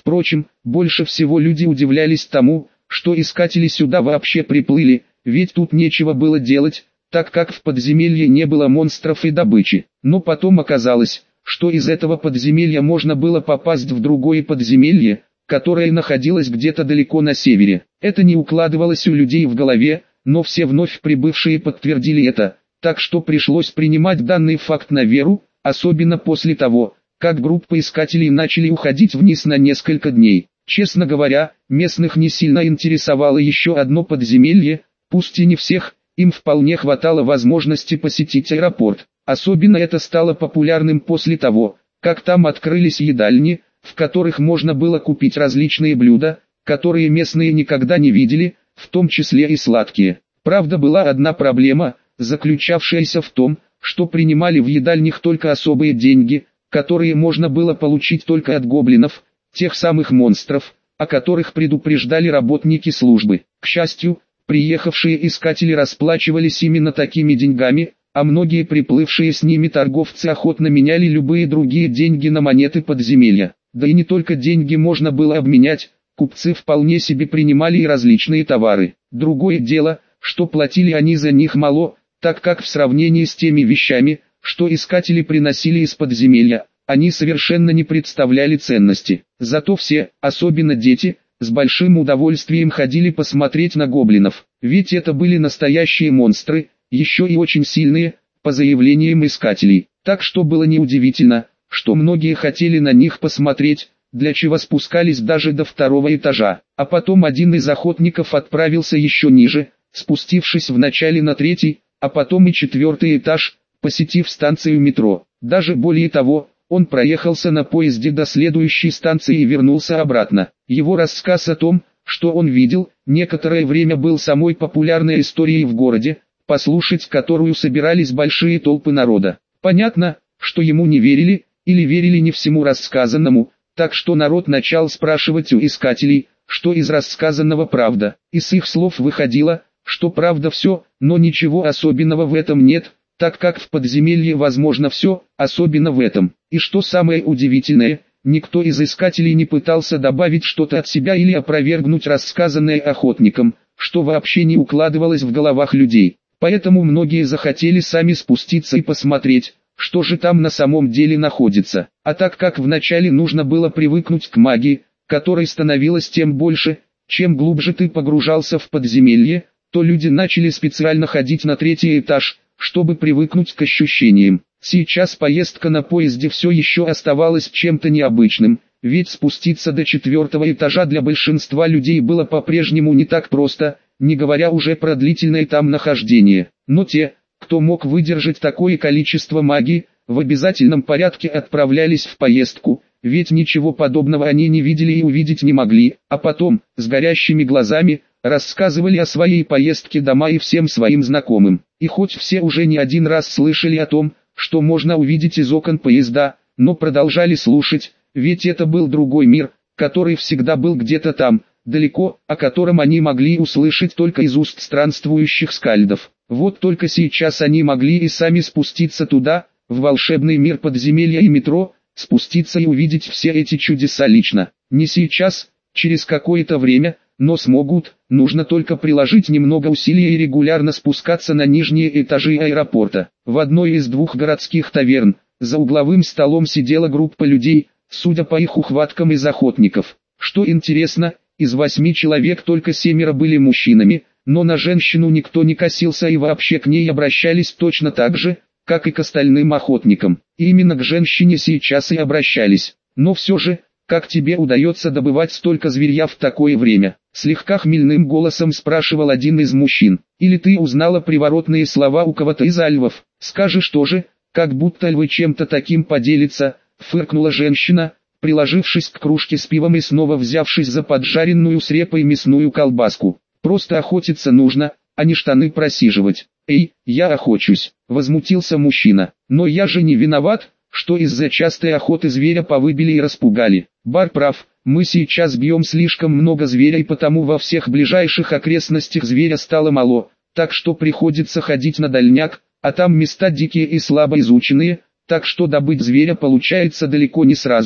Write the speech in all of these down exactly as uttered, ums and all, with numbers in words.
Впрочем, больше всего люди удивлялись тому, что искатели сюда вообще приплыли, ведь тут нечего было делать, так как в подземелье не было монстров и добычи. Но потом оказалось, что из этого подземелья можно было попасть в другое подземелье, которое находилось где-то далеко на севере. Это не укладывалось у людей в голове, но все вновь прибывшие подтвердили это, так что пришлось принимать данный факт на веру, особенно после того, как группа искателей начали уходить вниз на несколько дней. Честно говоря, местных не сильно интересовало еще одно подземелье, пусть и не всех, им вполне хватало возможности посетить аэропорт. Особенно это стало популярным после того, как там открылись едальни, в которых можно было купить различные блюда, которые местные никогда не видели, в том числе и сладкие. Правда, была одна проблема, заключавшаяся в том, что принимали в едальнях только особые деньги, которые можно было получить только от гоблинов, тех самых монстров, о которых предупреждали работники службы. К счастью, приехавшие искатели расплачивались именно такими деньгами, а многие приплывшие с ними торговцы охотно меняли любые другие деньги на монеты подземелья. Да и не только деньги можно было обменять, купцы вполне себе принимали и различные товары. Другое дело, что платили они за них мало, так как в сравнении с теми вещами, что искатели приносили из подземелья, они совершенно не представляли ценности. Зато все, особенно дети, с большим удовольствием ходили посмотреть на гоблинов, ведь это были настоящие монстры, еще и очень сильные, по заявлениям искателей. Так что было неудивительно, что многие хотели на них посмотреть, для чего спускались даже до второго этажа. А потом один из охотников отправился еще ниже, спустившись вначале на третий, а потом и четвертый этаж, посетив станцию метро. Даже более того, он проехался на поезде до следующей станции и вернулся обратно. Его рассказ о том, что он видел, некоторое время был самой популярной историей в городе, послушать которую собирались большие толпы народа. Понятно, что ему не верили, или верили не всему рассказанному, так что народ начал спрашивать у искателей, что из рассказанного правда. Из их слов выходило, что правда все, но ничего особенного в этом нет, так как в подземелье возможно все, особенно в этом. И что самое удивительное, никто из искателей не пытался добавить что-то от себя или опровергнуть рассказанное охотникам, что вообще не укладывалось в головах людей. Поэтому многие захотели сами спуститься и посмотреть, что же там на самом деле находится. А так как вначале нужно было привыкнуть к магии, которой становилось тем больше, чем глубже ты погружался в подземелье, то люди начали специально ходить на третий этаж, чтобы привыкнуть к ощущениям. Сейчас поездка на поезде все еще оставалась чем-то необычным, ведь спуститься до четвертого этажа для большинства людей было по-прежнему не так просто, не говоря уже про длительное там нахождение. Но те, кто мог выдержать такое количество магии, в обязательном порядке отправлялись в поездку, ведь ничего подобного они не видели и увидеть не могли, а потом, с горящими глазами, рассказывали о своей поездке дома и всем своим знакомым. И хоть все уже не один раз слышали о том, что можно увидеть из окон поезда, но продолжали слушать, ведь это был другой мир, который всегда был где-то там, далеко, о котором они могли услышать только из уст странствующих скальдов. Вот только сейчас они могли и сами спуститься туда, в волшебный мир подземелья и метро, спуститься и увидеть все эти чудеса лично. Не сейчас, через какое-то время, но смогут, нужно только приложить немного усилий и регулярно спускаться на нижние этажи аэропорта. В одной из двух городских таверн, за угловым столом сидела группа людей, судя по их ухваткам из охотников. Что интересно, из восьми человек только семеро были мужчинами, но на женщину никто не косился и вообще к ней обращались точно так же, как и к остальным охотникам. И именно к женщине сейчас и обращались. Но все же, как тебе удается добывать столько зверья в такое время? Слегка хмельным голосом спрашивал один из мужчин. Или ты узнала приворотные слова у кого-то из альвов? Скажешь тоже, как будто львы чем-то таким поделятся, фыркнула женщина, приложившись к кружке с пивом и снова взявшись за поджаренную с репой мясную колбаску. Просто охотиться нужно, а не штаны просиживать. Эй, я охочусь, возмутился мужчина. Но я же не виноват, что из-за частой охоты зверя повыбили и распугали. Бар прав, мы сейчас бьем слишком много зверя и потому во всех ближайших окрестностях зверя стало мало, так что приходится ходить на дальняк, а там места дикие и слабо изученные, так что добыть зверя получается далеко не сразу,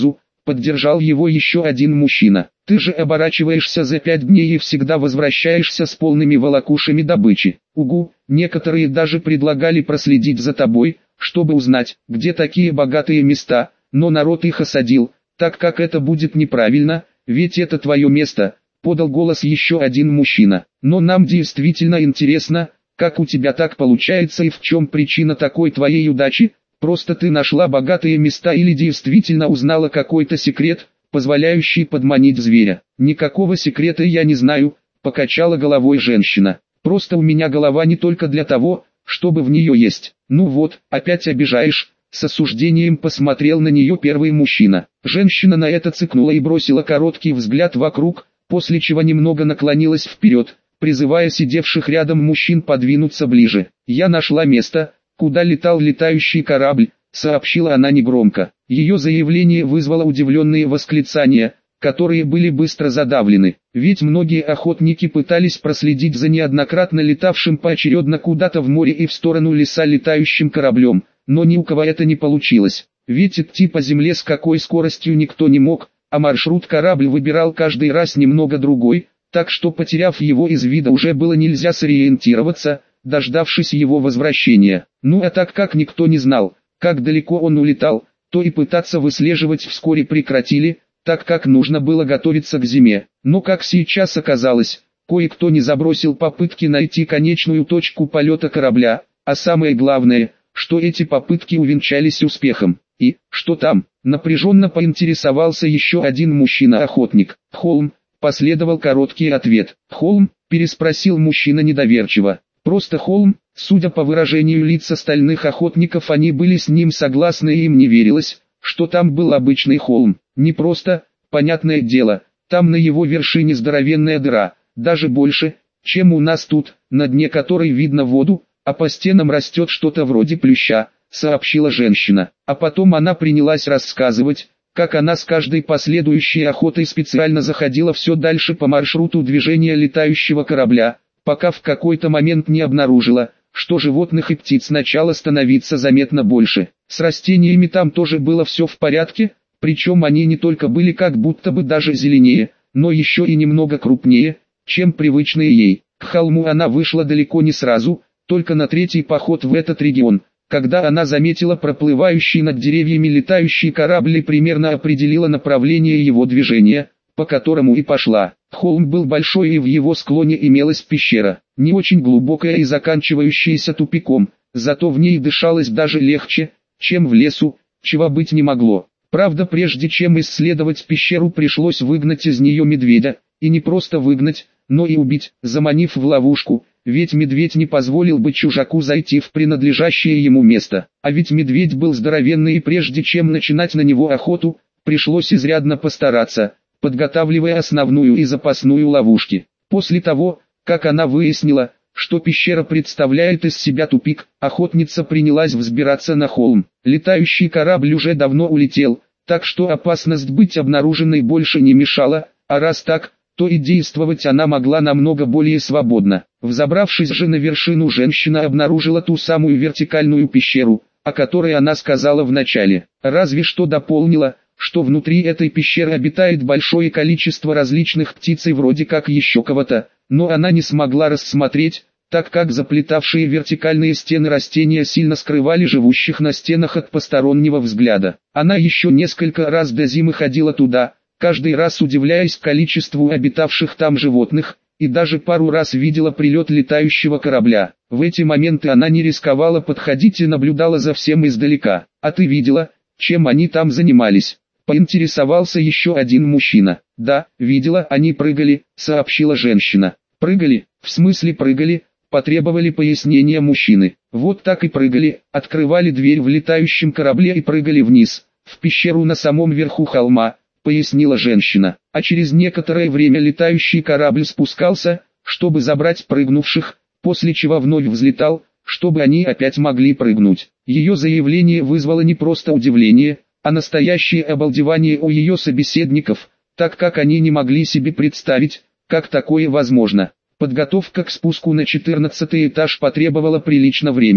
поддержал его еще один мужчина. Ты же оборачиваешься за пять дней и всегда возвращаешься с полными волокушами добычи. Угу, некоторые даже предлагали проследить за тобой, чтобы узнать, где такие богатые места, но народ их осадил, так как это будет неправильно, ведь это твое место, подал голос еще один мужчина. Но нам действительно интересно, как у тебя так получается и в чем причина такой твоей удачи? Просто ты нашла богатые места или действительно узнала какой-то секрет, позволяющий подманить зверя? Никакого секрета я не знаю, покачала головой женщина. Просто у меня голова не только для того, чтобы в нее есть. Ну вот, опять обижаешь, с осуждением посмотрел на нее первый мужчина. Женщина на это цыкнула и бросила короткий взгляд вокруг, после чего немного наклонилась вперед, призывая сидевших рядом мужчин подвинуться ближе. Я нашла место, куда летал летающий корабль, сообщила она негромко. Ее заявление вызвало удивленные восклицания, которые были быстро задавлены, ведь многие охотники пытались проследить за неоднократно летавшим поочередно куда-то в море и в сторону леса летающим кораблем, но ни у кого это не получилось, ведь идти по земле с какой скоростью никто не мог, а маршрут корабль выбирал каждый раз немного другой, так что потеряв его из вида уже было нельзя сориентироваться, дождавшись его возвращения. Ну а так как никто не знал, как далеко он улетал, то и пытаться выслеживать вскоре прекратили, так как нужно было готовиться к зиме. Но как сейчас оказалось, кое-кто не забросил попытки найти конечную точку полета корабля, а самое главное, что эти попытки увенчались успехом. И, что там, напряженно поинтересовался еще один мужчина-охотник. Холм, последовал короткий ответ. Холм, переспросил мужчина недоверчиво. Просто холм, судя по выражению лиц остальных охотников, они были с ним согласны и им не верилось, что там был обычный холм. Не просто, понятное дело, там на его вершине здоровенная дыра, даже больше, чем у нас тут, на дне которой видно воду, а по стенам растет что-то вроде плюща, сообщила женщина. А потом она принялась рассказывать, как она с каждой последующей охотой специально заходила все дальше по маршруту движения летающего корабля, пока в какой-то момент не обнаружила, что животных и птиц начало становиться заметно больше. С растениями там тоже было все в порядке, причем они не только были как будто бы даже зеленее, но еще и немного крупнее, чем привычные ей. К холму она вышла далеко не сразу, только на третий поход в этот регион, когда она заметила проплывающий над деревьями летающий корабль и примерно определила направление его движения, по которому и пошла. Холм был большой и в его склоне имелась пещера, не очень глубокая и заканчивающаяся тупиком, зато в ней дышалось даже легче, чем в лесу, чего быть не могло. Правда, прежде чем исследовать пещеру, пришлось выгнать из нее медведя, и не просто выгнать, но и убить, заманив в ловушку, ведь медведь не позволил бы чужаку зайти в принадлежащее ему место. А ведь медведь был здоровенный, и прежде чем начинать на него охоту, пришлось изрядно постараться, подготавливая основную и запасную ловушки. После того, как она выяснила, что пещера представляет из себя тупик, охотница принялась взбираться на холм. Летающий корабль уже давно улетел, так что опасность быть обнаруженной больше не мешала, а раз так, то и действовать она могла намного более свободно. Взобравшись же на вершину, женщина обнаружила ту самую вертикальную пещеру, о которой она сказала в начале. Разве что дополнила, что внутри этой пещеры обитает большое количество различных птиц и вроде как еще кого-то, но она не смогла рассмотреть, так как заплетавшие вертикальные стены растения сильно скрывали живущих на стенах от постороннего взгляда. Она еще несколько раз до зимы ходила туда, каждый раз удивляясь количеству обитавших там животных, и даже пару раз видела прилет летающего корабля. В эти моменты она не рисковала подходить и наблюдала за всем издалека. «А ты видела, чем они там занимались?» — поинтересовался еще один мужчина. «Да, видела, они прыгали», — сообщила женщина. «Прыгали? В смысле прыгали?» — потребовали пояснения мужчины. «Вот так и прыгали, открывали дверь в летающем корабле и прыгали вниз, в пещеру на самом верху холма», — пояснила женщина. А через некоторое время летающий корабль спускался, чтобы забрать прыгнувших, после чего вновь взлетал, чтобы они опять могли прыгнуть. Ее заявление вызвало не просто удивление, а настоящее обалдевание у ее собеседников, так как они не могли себе представить, как такое возможно. Подготовка к спуску на четырнадцатый этаж потребовала прилично времени.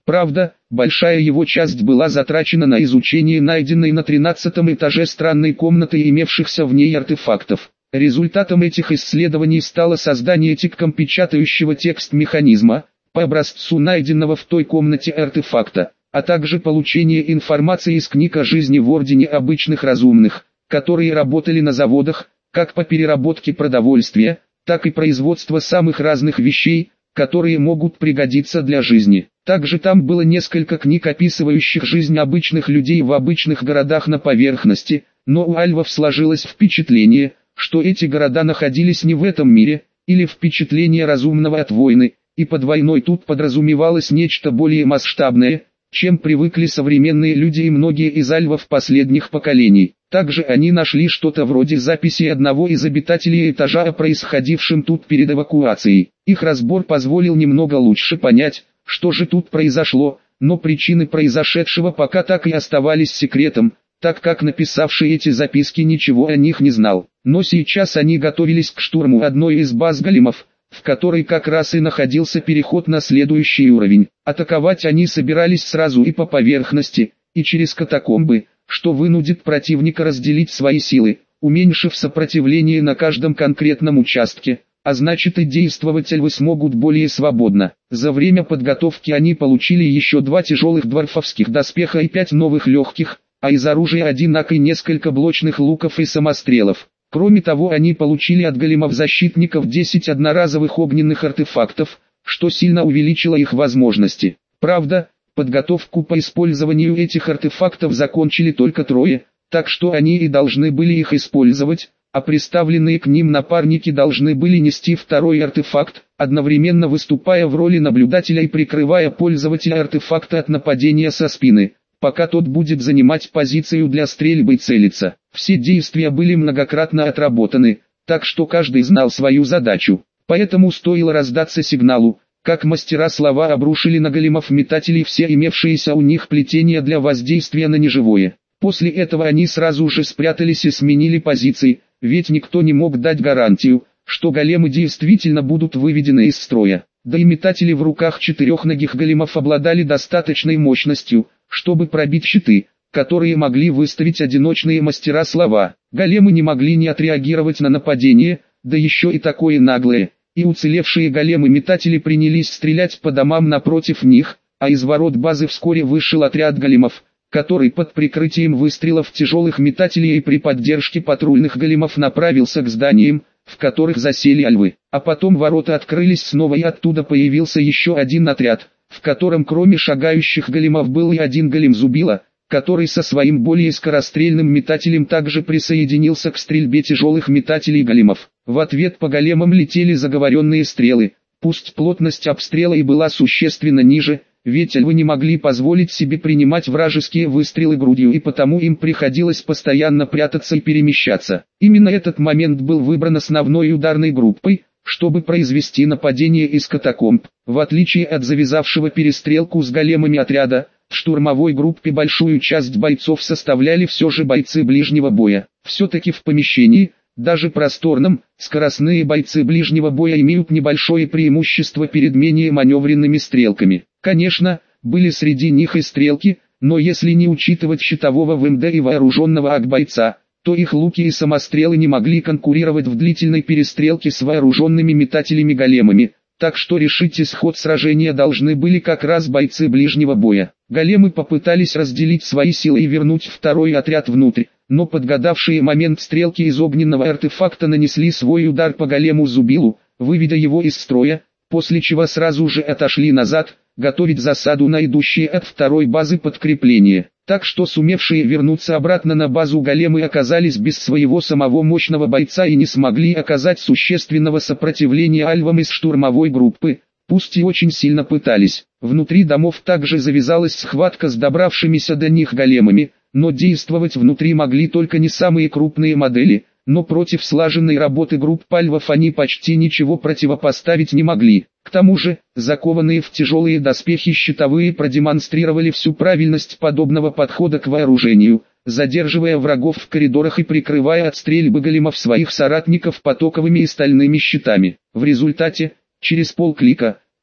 Правда, большая его часть была затрачена на изучение найденной на тринадцатом этаже странной комнаты и имевшихся в ней артефактов. Результатом этих исследований стало создание тиком печатающего текст механизма, по образцу найденного в той комнате артефакта, а также получение информации из книг о жизни в Ордене Обычных Разумных, которые работали на заводах, как по переработке продовольствия, так и производство самых разных вещей, которые могут пригодиться для жизни. Также там было несколько книг, описывающих жизнь обычных людей в обычных городах на поверхности, но у альвов сложилось впечатление, что эти города находились не в этом мире, или впечатление разумного от войны, и под войной тут подразумевалось нечто более масштабное, чем привыкли современные люди и многие из альвов последних поколений. Также они нашли что-то вроде записи одного из обитателей этажа о происходившем тут перед эвакуацией. Их разбор позволил немного лучше понять, что же тут произошло, но причины произошедшего пока так и оставались секретом, так как написавший эти записки ничего о них не знал. Но сейчас они готовились к штурму одной из баз големов, в которой как раз и находился переход на следующий уровень. Атаковать они собирались сразу и по поверхности, и через катакомбы, что вынудит противника разделить свои силы, уменьшив сопротивление на каждом конкретном участке, а значит и действовать альвы смогут более свободно. За время подготовки они получили еще два тяжелых дворфовских доспеха и пять новых легких, а из оружия один ак и несколько блочных луков и самострелов. Кроме того, они получили от големов-защитников десять одноразовых огненных артефактов, что сильно увеличило их возможности. Правда, подготовку по использованию этих артефактов закончили только трое, так что они и должны были их использовать, а приставленные к ним напарники должны были нести второй артефакт, одновременно выступая в роли наблюдателя и прикрывая пользователя артефакта от нападения со спины, пока тот будет занимать позицию для стрельбы и целиться. Все действия были многократно отработаны, так что каждый знал свою задачу. Поэтому стоило раздаться сигналу, как мастера слова обрушили на големов-метателей все имевшиеся у них плетения для воздействия на неживое. После этого они сразу же спрятались и сменили позиции, ведь никто не мог дать гарантию, что големы действительно будут выведены из строя. Да и метатели в руках четырехногих големов обладали достаточной мощностью, чтобы пробить щиты, которые могли выставить одиночные мастера слова. Големы не могли не отреагировать на нападение, да еще и такое наглое, и уцелевшие големы-метатели принялись стрелять по домам напротив них, а из ворот базы вскоре вышел отряд големов, который под прикрытием выстрелов тяжелых метателей и при поддержке патрульных големов направился к зданиям, в которых засели альвы. А потом ворота открылись снова и оттуда появился еще один отряд, в котором кроме шагающих големов был и один голем-зубила, который со своим более скорострельным метателем также присоединился к стрельбе тяжелых метателей големов. В ответ по големам летели заговоренные стрелы, пусть плотность обстрела и была существенно ниже, ведь альвы не могли позволить себе принимать вражеские выстрелы грудью и потому им приходилось постоянно прятаться и перемещаться. Именно этот момент был выбран основной ударной группой, чтобы произвести нападение из катакомб. В отличие от завязавшего перестрелку с големами отряда, в штурмовой группе большую часть бойцов составляли все же бойцы ближнего боя. Все-таки в помещении, даже просторном, скоростные бойцы ближнего боя имеют небольшое преимущество перед менее маневренными стрелками. Конечно, были среди них и стрелки, но если не учитывать щитового ВМД и вооруженного ак-бойца, то их луки и самострелы не могли конкурировать в длительной перестрелке с вооруженными метателями-големами, так что решить исход сражения должны были как раз бойцы ближнего боя. Големы попытались разделить свои силы и вернуть второй отряд внутрь, но подгадавшие момент стрелки из огненного артефакта нанесли свой удар по голему-зубилу, выведя его из строя, после чего сразу же отошли назад, готовить засаду на идущие от второй базы подкрепления. Так что сумевшие вернуться обратно на базу големы оказались без своего самого мощного бойца и не смогли оказать существенного сопротивления альвам из штурмовой группы, пусть и очень сильно пытались. Внутри домов также завязалась схватка с добравшимися до них големами, но действовать внутри могли только не самые крупные модели, но против слаженной работы групп альвов они почти ничего противопоставить не могли. К тому же, закованные в тяжелые доспехи щитовые продемонстрировали всю правильность подобного подхода к вооружению, задерживая врагов в коридорах и прикрывая от стрельбы големов своих соратников потоковыми и стальными щитами. В результате, через полклика,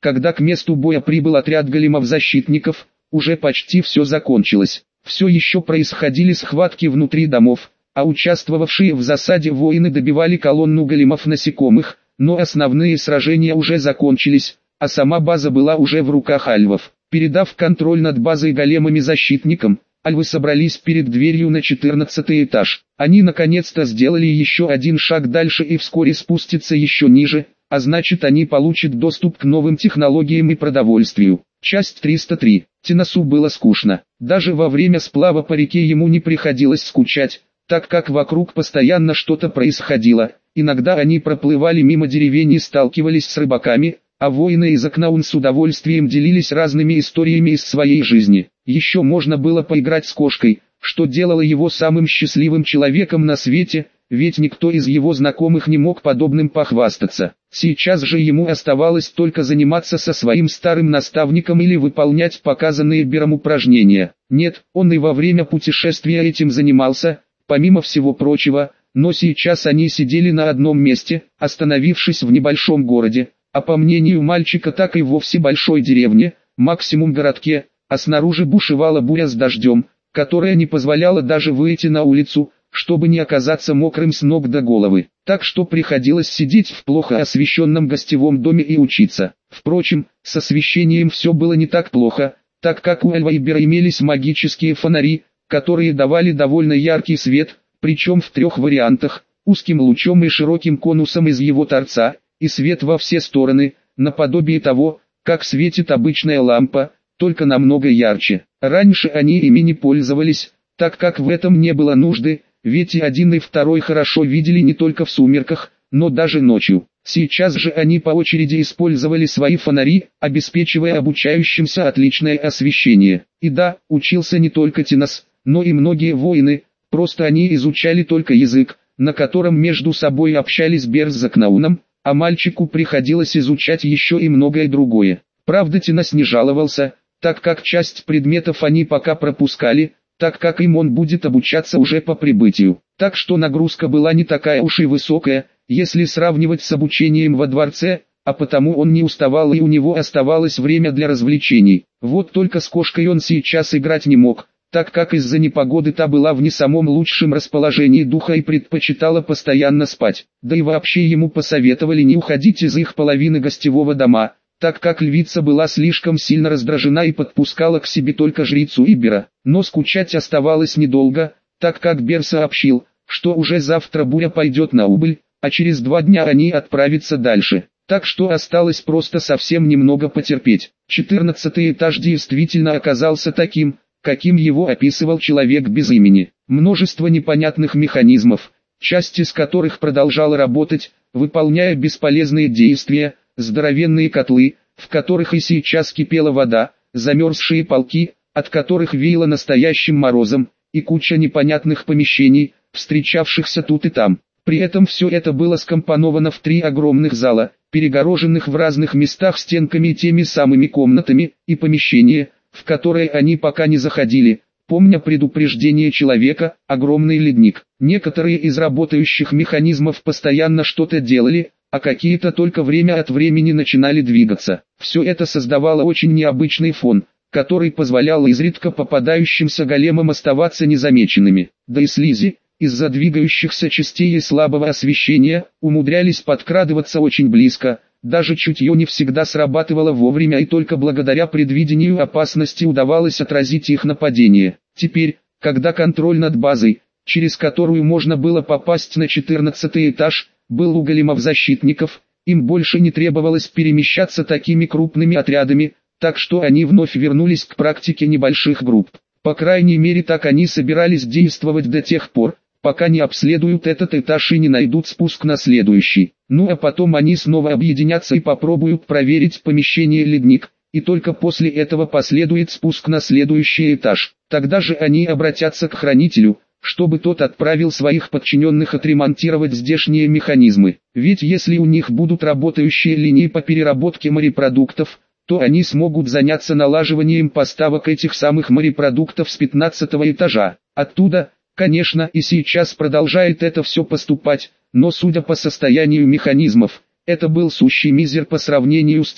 когда к месту боя прибыл отряд големов-защитников, уже почти все закончилось. Все еще происходили схватки внутри домов, а участвовавшие в засаде воины добивали колонну големов-насекомых, но основные сражения уже закончились, а сама база была уже в руках альвов. Передав контроль над базой големами-защитникам, альвы собрались перед дверью на четырнадцатый этаж. Они наконец-то сделали еще один шаг дальше и вскоре спустятся еще ниже, а значит они получат доступ к новым технологиям и продовольствию. Часть триста три. Тиносу было скучно. Даже во время сплава по реке ему не приходилось скучать, так как вокруг постоянно что-то происходило. Иногда они проплывали мимо деревень и сталкивались с рыбаками, а воины из Акнаун с удовольствием делились разными историями из своей жизни. Еще можно было поиграть с кошкой, что делало его самым счастливым человеком на свете, ведь никто из его знакомых не мог подобным похвастаться. Сейчас же ему оставалось только заниматься со своим старым наставником или выполнять показанные Бером упражнения. Нет, он и во время путешествия этим занимался, помимо всего прочего, но сейчас они сидели на одном месте, остановившись в небольшом городе, а по мнению мальчика так и вовсе большой деревне, максимум городке, а снаружи бушевала буря с дождем, которая не позволяла даже выйти на улицу, чтобы не оказаться мокрым с ног до головы. Так что приходилось сидеть в плохо освещенном гостевом доме и учиться. Впрочем, с освещением все было не так плохо, так как у Альва и Бера имелись магические фонари, которые давали довольно яркий свет, причем в трех вариантах: узким лучом и широким конусом из его торца, и свет во все стороны, наподобие того, как светит обычная лампа, только намного ярче. Раньше они ими не пользовались, так как в этом не было нужды, ведь и один и второй хорошо видели не только в сумерках, но даже ночью. Сейчас же они по очереди использовали свои фонари, обеспечивая обучающимся отличное освещение. И да, учился не только Тинос, но и многие воины, просто они изучали только язык, на котором между собой общались Бер с Акнауном, а мальчику приходилось изучать еще и многое другое. Правда, Тинос не жаловался, так как часть предметов они пока пропускали, так как им он будет обучаться уже по прибытию. Так что нагрузка была не такая уж и высокая, если сравнивать с обучением во дворце, а потому он не уставал и у него оставалось время для развлечений. Вот только с кошкой он сейчас играть не мог, так как из-за непогоды та была в не самом лучшем расположении духа и предпочитала постоянно спать. Да и вообще ему посоветовали не уходить из их половины гостевого дома, так как львица была слишком сильно раздражена и подпускала к себе только жрицу и Бера. Но скучать оставалось недолго, так как Бер сообщил, что уже завтра буря пойдет на убыль, а через два дня они отправятся дальше. Так что осталось просто совсем немного потерпеть. четырнадцатый этаж действительно оказался таким, каким его описывал человек без имени. Множество непонятных механизмов, часть из которых продолжала работать, выполняя бесполезные действия, здоровенные котлы, в которых и сейчас кипела вода, замерзшие полки, от которых веяло настоящим морозом, и куча непонятных помещений, встречавшихся тут и там. При этом все это было скомпоновано в три огромных зала, перегороженных в разных местах стенками и теми самыми комнатами, и помещения, в которые они пока не заходили, помня предупреждение человека, огромный ледник. Некоторые из работающих механизмов постоянно что-то делали, а какие-то только время от времени начинали двигаться. Все это создавало очень необычный фон, который позволял изредка попадающимся големам оставаться незамеченными. Да и слизи, из-за двигающихся частей и слабого освещения, умудрялись подкрадываться очень близко. Даже чутье не всегда срабатывало вовремя, и только благодаря предвидению опасности удавалось отразить их нападение. Теперь, когда контроль над базой, через которую можно было попасть на четырнадцатый этаж, был у големов-защитников, им больше не требовалось перемещаться такими крупными отрядами, так что они вновь вернулись к практике небольших групп. По крайней мере так они собирались действовать до тех пор, пока не обследуют этот этаж и не найдут спуск на следующий. Ну а потом они снова объединятся и попробуют проверить помещение ледник, и только после этого последует спуск на следующий этаж. Тогда же они обратятся к хранителю, чтобы тот отправил своих подчиненных отремонтировать здешние механизмы. Ведь если у них будут работающие линии по переработке морепродуктов, то они смогут заняться налаживанием поставок этих самых морепродуктов с пятнадцатого этажа. Оттуда, конечно, и сейчас продолжает это все поступать, но судя по состоянию механизмов, это был сущий мизер по сравнению с тем,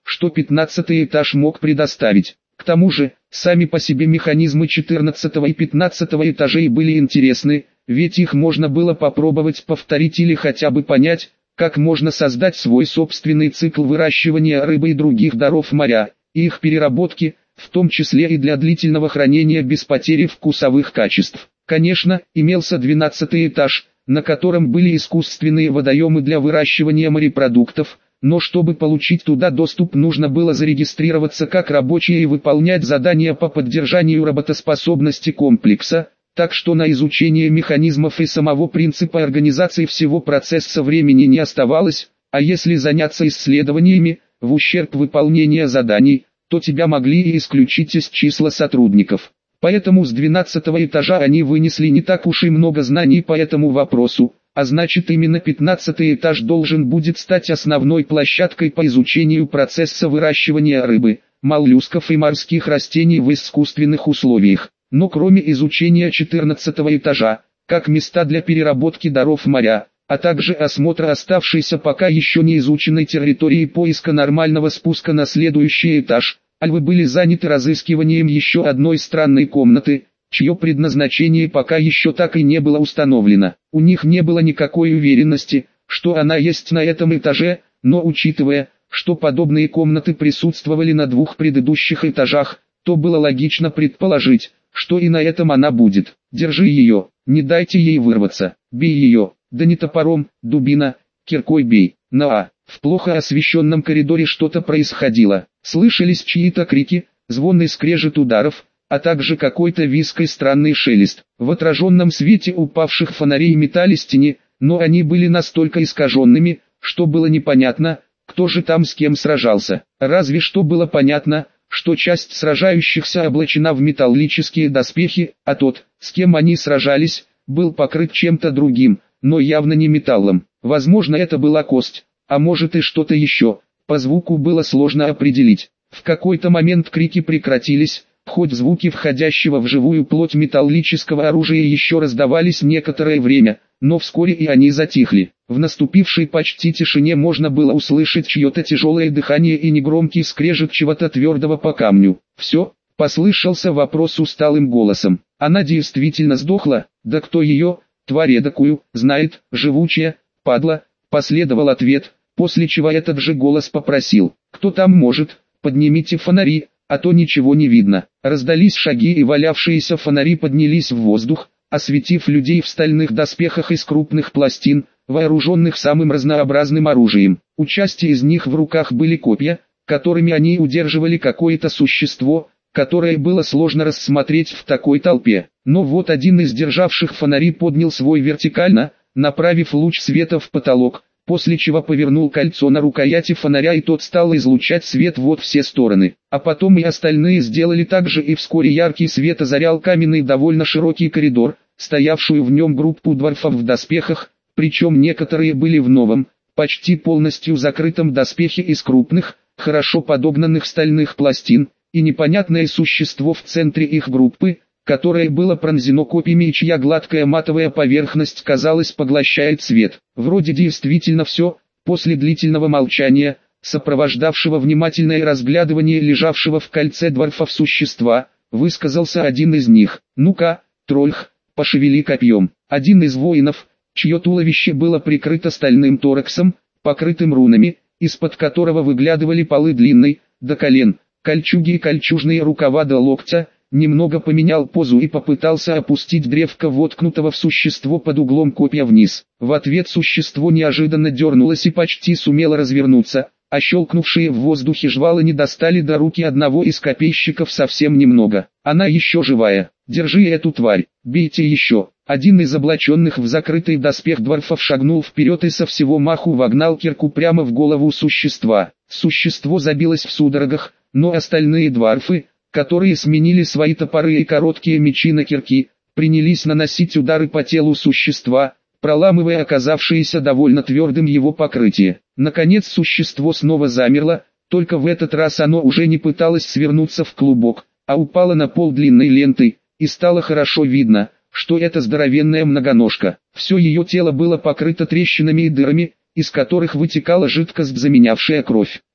что пятнадцатый этаж мог предоставить. К тому же, сами по себе механизмы четырнадцатого и пятнадцатого этажей были интересны, ведь их можно было попробовать повторить или хотя бы понять, как можно создать свой собственный цикл выращивания рыбы и других даров моря, и их переработки, в том числе и для длительного хранения без потери вкусовых качеств. Конечно, имелся двенадцатый этаж, на котором были искусственные водоемы для выращивания морепродуктов, но чтобы получить туда доступ, нужно было зарегистрироваться как рабочий и выполнять задания по поддержанию работоспособности комплекса, так что на изучение механизмов и самого принципа организации всего процесса времени не оставалось, а если заняться исследованиями, в ущерб выполнения заданий, то тебя могли и исключить из числа сотрудников. Поэтому с двенадцатого этажа они вынесли не так уж и много знаний по этому вопросу, а значит именно пятнадцатый этаж должен будет стать основной площадкой по изучению процесса выращивания рыбы, моллюсков и морских растений в искусственных условиях. Но кроме изучения четырнадцатого этажа, как места для переработки даров моря, а также осмотра оставшейся пока еще не изученной территории поиска нормального спуска на следующий этаж, альвы были заняты разыскиванием еще одной странной комнаты, чье предназначение пока еще так и не было установлено. У них не было никакой уверенности, что она есть на этом этаже, но учитывая, что подобные комнаты присутствовали на двух предыдущих этажах, то было логично предположить, что и на этом она будет. Держи ее, не дайте ей вырваться, бей ее, да не топором, дубина, киркой бей. На а. В плохо освещенном коридоре что-то происходило. Слышались чьи-то крики, звон и скрежет ударов, а также какой-то визг и странный шелест. В отраженном свете упавших фонарей метались тени, но они были настолько искаженными, что было непонятно, кто же там с кем сражался. Разве что было понятно, что часть сражающихся облачена в металлические доспехи, а тот, с кем они сражались, был покрыт чем-то другим, но явно не металлом. Возможно, это была кость, а может и что-то еще, по звуку было сложно определить. В какой-то момент крики прекратились, хоть звуки входящего в живую плоть металлического оружия еще раздавались некоторое время, но вскоре и они затихли. В наступившей почти тишине можно было услышать чье-то тяжелое дыхание и негромкий скрежет чего-то твердого по камню. «Все?» — послышался вопрос усталым голосом. «Она действительно сдохла? Да кто ее, тварь эдакую, знает, живучая, падла?» — последовал ответ, после чего этот же голос попросил: «Кто там может, поднимите фонари, а то ничего не видно». Раздались шаги и валявшиеся фонари поднялись в воздух, осветив людей в стальных доспехах из крупных пластин, вооруженных самым разнообразным оружием. У части из них в руках были копья, которыми они удерживали какое-то существо, которое было сложно рассмотреть в такой толпе. Но вот один из державших фонари поднял свой вертикально, направив луч света в потолок, после чего повернул кольцо на рукояти фонаря, и тот стал излучать свет вот все стороны. А потом и остальные сделали так же, и вскоре яркий свет озарял каменный довольно широкий коридор, стоявшую в нем группу дворфов в доспехах, причем некоторые были в новом, почти полностью закрытом доспехе из крупных, хорошо подогнанных стальных пластин, и непонятное существо в центре их группы, которое было пронзено копьями и чья гладкая матовая поверхность, казалось, поглощает свет. Вроде действительно все. После длительного молчания, сопровождавшего внимательное разглядывание лежавшего в кольце дворфов существа, высказался один из них: «Ну-ка, Трольх, пошевели копьем». Один из воинов, чье туловище было прикрыто стальным тораксом, покрытым рунами, из-под которого выглядывали полы длинной, до колен, кольчуги и кольчужные рукава до локтя, немного поменял позу и попытался опустить древко воткнутого в существо под углом копья вниз. В ответ существо неожиданно дернулось и почти сумело развернуться, а щелкнувшие в воздухе жвалы не достали до руки одного из копейщиков совсем немного. «Она еще живая, держи эту тварь, бейте еще». Один из облаченных в закрытый доспех дворфов шагнул вперед и со всего маху вогнал кирку прямо в голову существа. Существо забилось в судорогах, но остальные дворфы, которые сменили свои топоры и короткие мечи на кирки, принялись наносить удары по телу существа, проламывая оказавшееся довольно твердым его покрытие. Наконец существо снова замерло, только в этот раз оно уже не пыталось свернуться в клубок, а упало на пол длинной лентой, и стало хорошо видно, что это здоровенная многоножка. Все ее тело было покрыто трещинами и дырами, из которых вытекала жидкость, заменявшая кровь.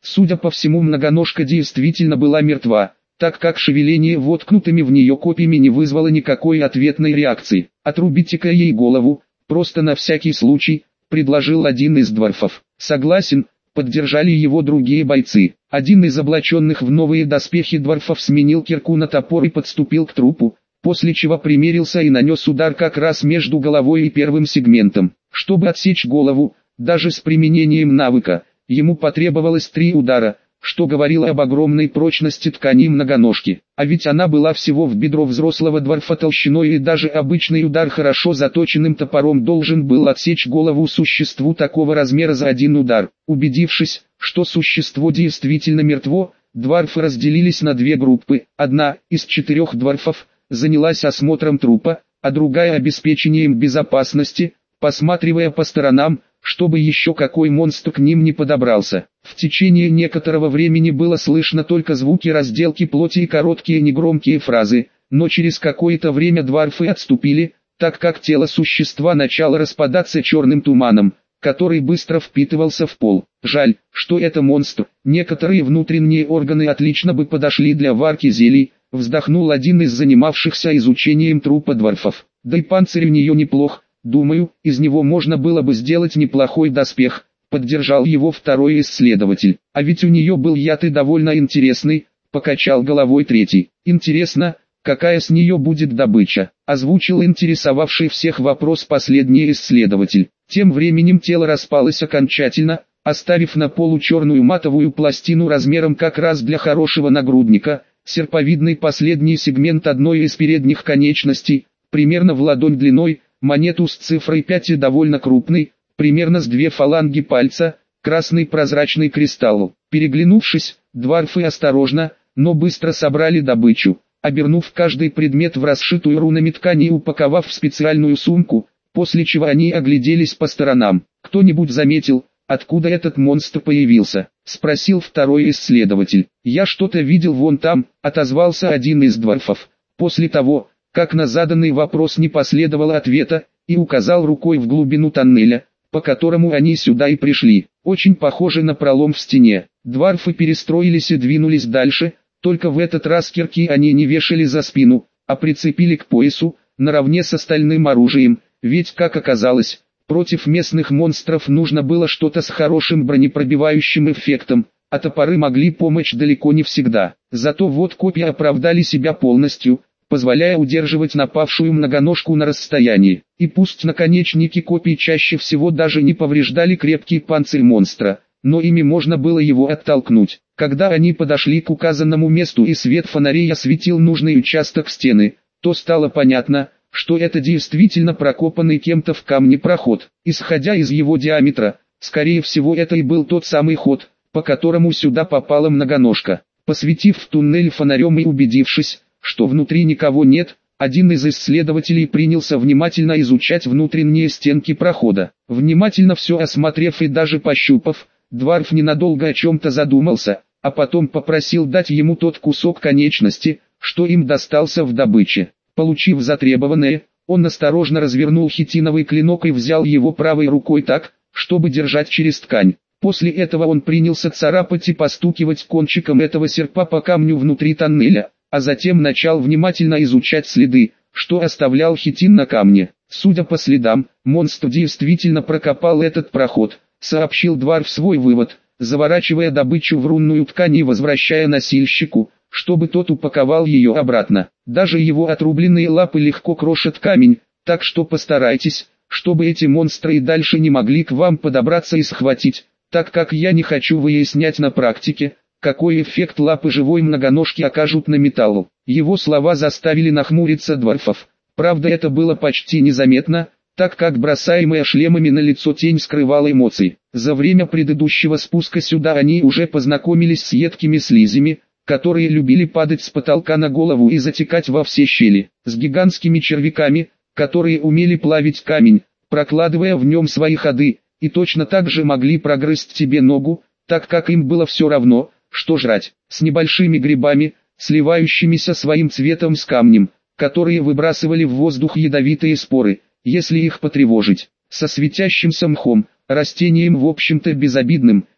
Судя по всему, многоножка действительно была мертва, так как шевеление воткнутыми в нее копьями не вызвало никакой ответной реакции. «Отрубите-ка ей голову, просто на всякий случай», — предложил один из дворфов. «Согласен», — поддержали его другие бойцы. Один из облаченных в новые доспехи дворфов сменил кирку на топор и подступил к трупу, после чего примерился и нанес удар как раз между головой и первым сегментом. Чтобы отсечь голову, даже с применением навыка, ему потребовалось три удара, что говорило об огромной прочности ткани многоножки. А ведь она была всего в бедро взрослого дворфа толщиной, и даже обычный удар хорошо заточенным топором должен был отсечь голову существу такого размера за один удар. Убедившись, что существо действительно мертво, дворфы разделились на две группы. Одна из четырех дворфов занялась осмотром трупа, а другая обеспечением безопасности, посматривая по сторонам, чтобы еще какой монстр к ним не подобрался. В течение некоторого времени было слышно только звуки разделки плоти и короткие негромкие фразы, но через какое-то время дворфы отступили, так как тело существа начало распадаться черным туманом, который быстро впитывался в пол. Жаль, что это монстр. Некоторые внутренние органы отлично бы подошли для варки зелий, вздохнул один из занимавшихся изучением трупа дворфов. Да и панцирь у нее неплох. Думаю, из него можно было бы сделать неплохой доспех, поддержал его второй исследователь. А ведь у нее был яд и довольно интересный, покачал головой третий. Интересно, какая с нее будет добыча, озвучил интересовавший всех вопрос последний исследователь. Тем временем тело распалось окончательно, оставив на полу черную матовую пластину размером как раз для хорошего нагрудника, серповидный последний сегмент одной из передних конечностей, примерно в ладонь длиной, монету с цифрой пять и довольно крупный, примерно с две фаланги пальца, красный прозрачный кристалл. Переглянувшись, дворфы осторожно, но быстро собрали добычу, обернув каждый предмет в расшитую рунами ткань и упаковав в специальную сумку, после чего они огляделись по сторонам. «Кто-нибудь заметил, откуда этот монстр появился?» — спросил второй исследователь. «Я что-то видел вон там», — отозвался один из дворфов. После того, как на заданный вопрос не последовало ответа, и указал рукой в глубину тоннеля, по которому они сюда и пришли. Очень похоже на пролом в стене. Дворфы перестроились и двинулись дальше, только в этот раз кирки они не вешали за спину, а прицепили к поясу, наравне с остальным оружием, ведь, как оказалось, против местных монстров нужно было что-то с хорошим бронепробивающим эффектом, а топоры могли помочь далеко не всегда. Зато вот копья оправдали себя полностью, позволяя удерживать напавшую многоножку на расстоянии. И пусть наконечники копий чаще всего даже не повреждали крепкий панцирь монстра, но ими можно было его оттолкнуть. Когда они подошли к указанному месту и свет фонарей осветил нужный участок стены, то стало понятно, что это действительно прокопанный кем-то в камне проход. Исходя из его диаметра, скорее всего это и был тот самый ход, по которому сюда попала многоножка. Посветив в туннель фонарем и убедившись, что внутри никого нет, один из исследователей принялся внимательно изучать внутренние стенки прохода. Внимательно все осмотрев и даже пощупав, дворф ненадолго о чем-то задумался, а потом попросил дать ему тот кусок конечности, что им достался в добыче. Получив затребованное, он осторожно развернул хитиновый клинок и взял его правой рукой так, чтобы держать через ткань. После этого он принялся царапать и постукивать кончиком этого серпа по камню внутри тоннеля, а затем начал внимательно изучать следы, что оставлял хитин на камне. Судя по следам, монстр действительно прокопал этот проход, сообщил дворф свой вывод, заворачивая добычу в рунную ткань и возвращая носильщику, чтобы тот упаковал ее обратно. Даже его отрубленные лапы легко крошат камень, так что постарайтесь, чтобы эти монстры и дальше не могли к вам подобраться и схватить, так как я не хочу выяснять на практике, какой эффект лапы живой многоножки окажут на металлу. Его слова заставили нахмуриться дворфов. Правда, это было почти незаметно, так как бросаемая шлемами на лицо тень скрывала эмоции. За время предыдущего спуска сюда они уже познакомились с едкими слизями, которые любили падать с потолка на голову и затекать во все щели, с гигантскими червяками, которые умели плавить камень, прокладывая в нем свои ходы, и точно так же могли прогрызть тебе ногу, так как им было все равно, что жрать, с небольшими грибами, сливающимися своим цветом с камнем, которые выбрасывали в воздух ядовитые споры, если их потревожить, со светящимся мхом, растением в общем-то безобидным,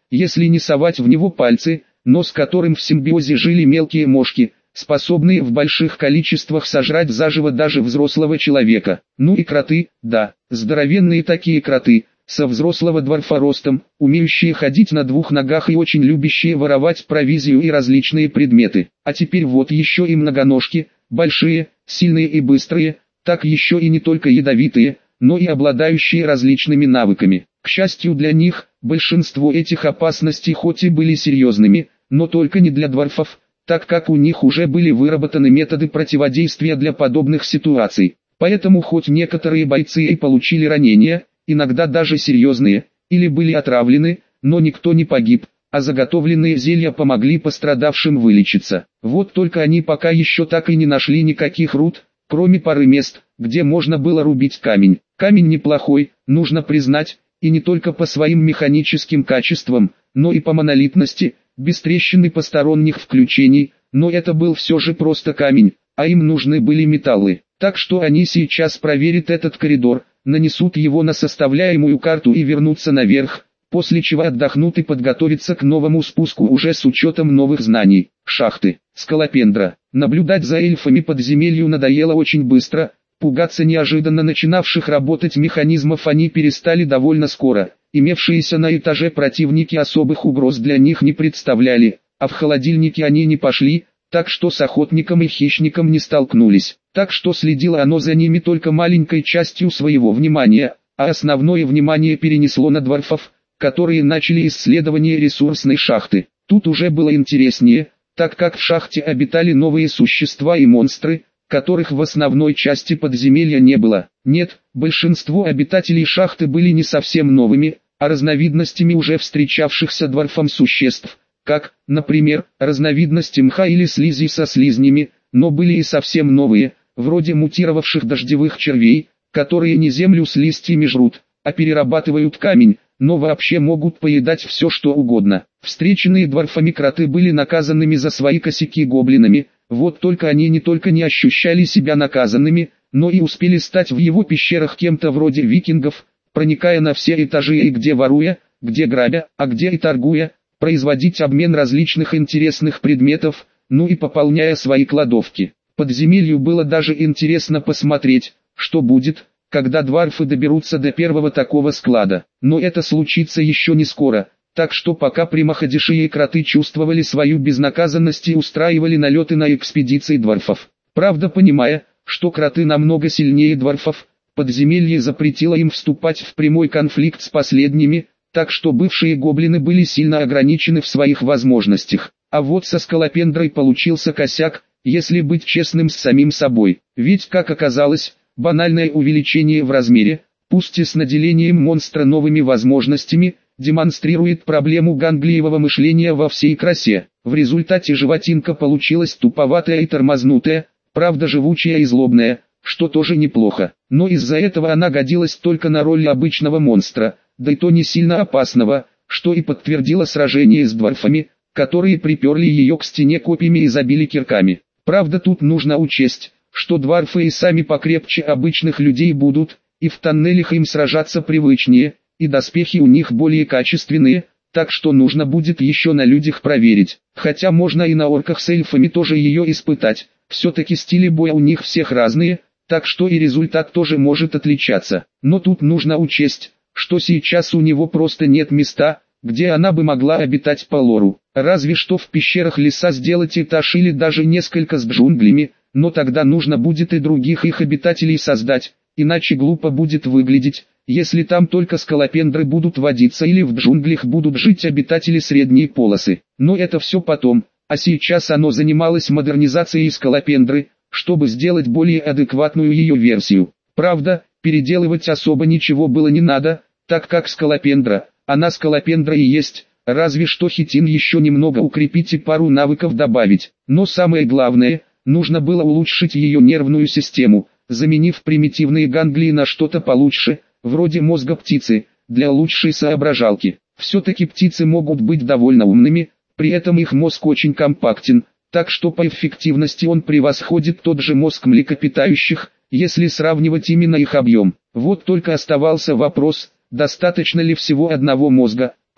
если не совать в него пальцы, но с которым в симбиозе жили мелкие мошки, способные в больших количествах сожрать заживо даже взрослого человека. Ну и кроты, да, здоровенные такие кроты, со взрослого дворфа ростом, умеющие ходить на двух ногах и очень любящие воровать провизию и различные предметы. А теперь вот еще и многоножки, большие, сильные и быстрые, так еще и не только ядовитые, но и обладающие различными навыками. К счастью для них, большинство этих опасностей хоть и были серьезными, но только не для дворфов, так как у них уже были выработаны методы противодействия для подобных ситуаций. Поэтому хоть некоторые бойцы и получили ранения, иногда даже серьезные, или были отравлены, но никто не погиб, а заготовленные зелья помогли пострадавшим вылечиться. Вот только они пока еще так и не нашли никаких руд, кроме пары мест, где можно было рубить камень. Камень неплохой, нужно признать, и не только по своим механическим качествам, но и по монолитности, без трещин посторонних включений, но это был все же просто камень, а им нужны были металлы. Так что они сейчас проверят этот коридор, нанесут его на составляемую карту и вернутся наверх, после чего отдохнут и подготовятся к новому спуску уже с учетом новых знаний. Шахты. Скалопендра. Наблюдать за эльфами подземелью надоело очень быстро, пугаться неожиданно начинавших работать механизмов они перестали довольно скоро. Имевшиеся на этаже противники особых угроз для них не представляли, а в холодильнике они не пошли, так что с охотником и хищником не столкнулись. Так что следило оно за ними только маленькой частью своего внимания, а основное внимание перенесло на дворфов, которые начали исследование ресурсной шахты. Тут уже было интереснее, так как в шахте обитали новые существа и монстры, которых в основной части подземелья не было. Нет, большинство обитателей шахты были не совсем новыми, а разновидностями уже встречавшихся дворфам существ, как, например, разновидности мха или слизи со слизнями, но были и совсем новые, вроде мутировавших дождевых червей, которые не землю с листьями жрут, а перерабатывают камень, но вообще могут поедать все что угодно. Встреченные дворфами кроты были наказанными за свои косяки гоблинами, вот только они не только не ощущали себя наказанными, но и успели стать в его пещерах кем-то вроде викингов, проникая на все этажи и где воруя, где грабя, а где и торгуя, производить обмен различных интересных предметов, ну и пополняя свои кладовки. Подземелью было даже интересно посмотреть, что будет, когда дворфы доберутся до первого такого склада. Но это случится еще не скоро, так что пока прямоходящие кроты чувствовали свою безнаказанность и устраивали налеты на экспедиции дворфов. Правда, понимая, что кроты намного сильнее дворфов, подземелье запретило им вступать в прямой конфликт с последними, так что бывшие гоблины были сильно ограничены в своих возможностях. А вот со скалопендрой получился косяк, если быть честным с самим собой. Ведь, как оказалось, банальное увеличение в размере, пусть и с наделением монстра новыми возможностями, демонстрирует проблему ганглиевого мышления во всей красе. В результате животинка получилась туповатая и тормознутая, правда живучая и злобная, что тоже неплохо. Но из-за этого она годилась только на роль обычного монстра, да и то не сильно опасного, что и подтвердило сражение с дворфами, которые приперли ее к стене копьями и забили кирками. Правда, тут нужно учесть, что дворфы и сами покрепче обычных людей будут, и в тоннелях им сражаться привычнее, и доспехи у них более качественные, так что нужно будет еще на людях проверить. Хотя можно и на орках с эльфами тоже ее испытать, все-таки стили боя у них всех разные, так что и результат тоже может отличаться. Но тут нужно учесть, что сейчас у него просто нет места, где она бы могла обитать по лору. Разве что в пещерах леса сделать этаж или даже несколько с джунглями, но тогда нужно будет и других их обитателей создать, иначе глупо будет выглядеть, если там только скалопендры будут водиться или в джунглях будут жить обитатели средней полосы. Но это все потом, а сейчас оно занималось модернизацией скалопендры, чтобы сделать более адекватную ее версию. Правда, переделывать особо ничего было не надо, так как скалопендра, она скалопендра и есть, разве что хитин еще немного укрепить и пару навыков добавить. Но самое главное, нужно было улучшить ее нервную систему, заменив примитивные ганглии на что-то получше, вроде мозга птицы, для лучшей соображалки. Все-таки птицы могут быть довольно умными, при этом их мозг очень компактен, так что по эффективности он превосходит тот же мозг млекопитающих, если сравнивать именно их объем. Вот только оставался вопрос, достаточно ли всего одного мозга,